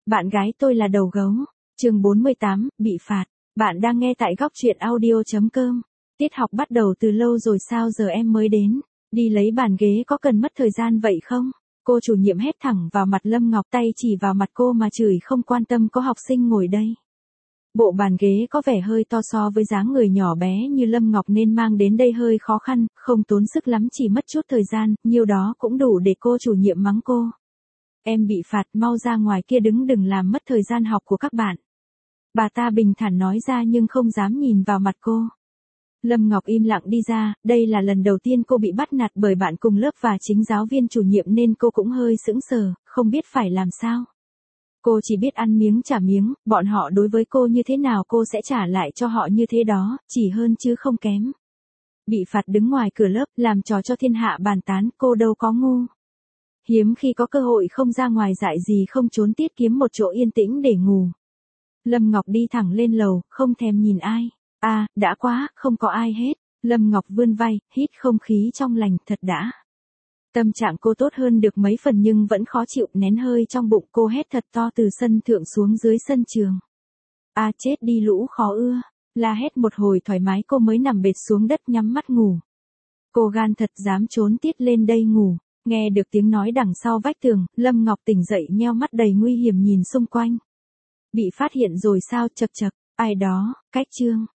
Bạn gái tôi là đầu gấu. Chương 48, bị phạt. Bạn đang nghe tại góc truyện audio.com. Tiết học bắt đầu từ lâu rồi sao giờ em mới đến? Đi lấy bàn ghế có cần mất thời gian vậy không? Cô chủ nhiệm hét thẳng vào mặt Lâm Ngọc, tay chỉ vào mặt cô mà chửi không quan tâm có học sinh ngồi đây. Bộ bàn ghế có vẻ hơi to so với dáng người nhỏ bé như Lâm Ngọc nên mang đến đây hơi khó khăn, không tốn sức lắm, chỉ mất chút thời gian, nhiêu đó cũng đủ để cô chủ nhiệm mắng cô. Em bị phạt, mau ra ngoài kia đứng, đừng làm mất thời gian học của các bạn. Bà ta bình thản nói ra nhưng không dám nhìn vào mặt cô. Lâm Ngọc im lặng đi ra, đây là lần đầu tiên cô bị bắt nạt bởi bạn cùng lớp và chính giáo viên chủ nhiệm nên cô cũng hơi sững sờ, không biết phải làm sao. Cô chỉ biết ăn miếng trả miếng, bọn họ đối với cô như thế nào cô sẽ trả lại cho họ như thế đó, chỉ hơn chứ không kém. Bị phạt đứng ngoài cửa lớp, làm trò cho thiên hạ bàn tán, cô đâu có ngu. Hiếm khi có cơ hội không ra ngoài dại gì không trốn tiết kiếm một chỗ yên tĩnh để ngủ. Lâm Ngọc đi thẳng lên lầu, không thèm nhìn ai. Đã quá, không có ai hết. Lâm Ngọc vươn vai, hít không khí trong lành, thật đã. Tâm trạng cô tốt hơn được mấy phần nhưng vẫn khó chịu, nén hơi trong bụng, cô hét thật to từ sân thượng xuống dưới sân trường. Chết đi lũ khó ưa. La hét một hồi thoải mái cô mới nằm bệt xuống đất nhắm mắt ngủ. Cô gan thật dám trốn tiết lên đây ngủ. Nghe được tiếng nói đằng sau vách tường, Lâm Ngọc tỉnh dậy nheo mắt đầy nguy hiểm nhìn xung quanh. Bị phát hiện rồi sao, chậc chậc, ai đó, cách chương.